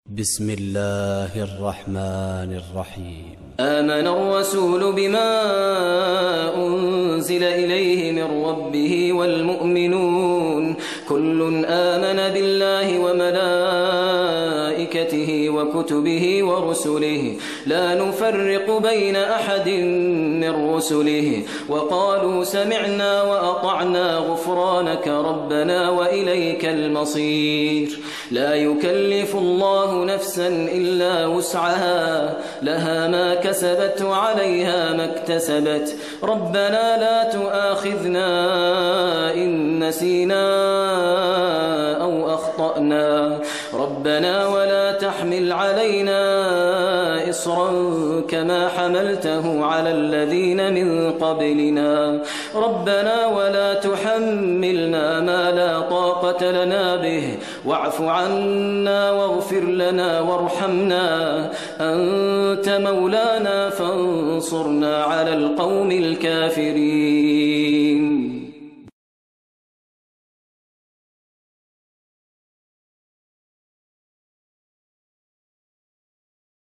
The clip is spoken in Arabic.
بسم الله الرحمن الرحيم. آمن الرسول بما أنزل إليه من ربه والمؤمنون كل آمن بالله وملائكته وكتبه ورسله لا نفرق بين أحد من رسله وقالوا سمعنا وأطعنا غفرانك ربنا وإليك المصير. لا يكلف الله نفسا إلا وسعها لها ما كسبت وعليها ما اكتسبت ربنا لا تؤاخذنا إن نسينا أو أخطأنا ربنا ولا تحمل علينا إصرا كما حملته على الذين من قبلنا ربنا ولا تحملنا ما لا طاقة لنا به واعف عنا واغفر لنا وارحمنا أنت مولانا فانصرنا على القوم الكافرين.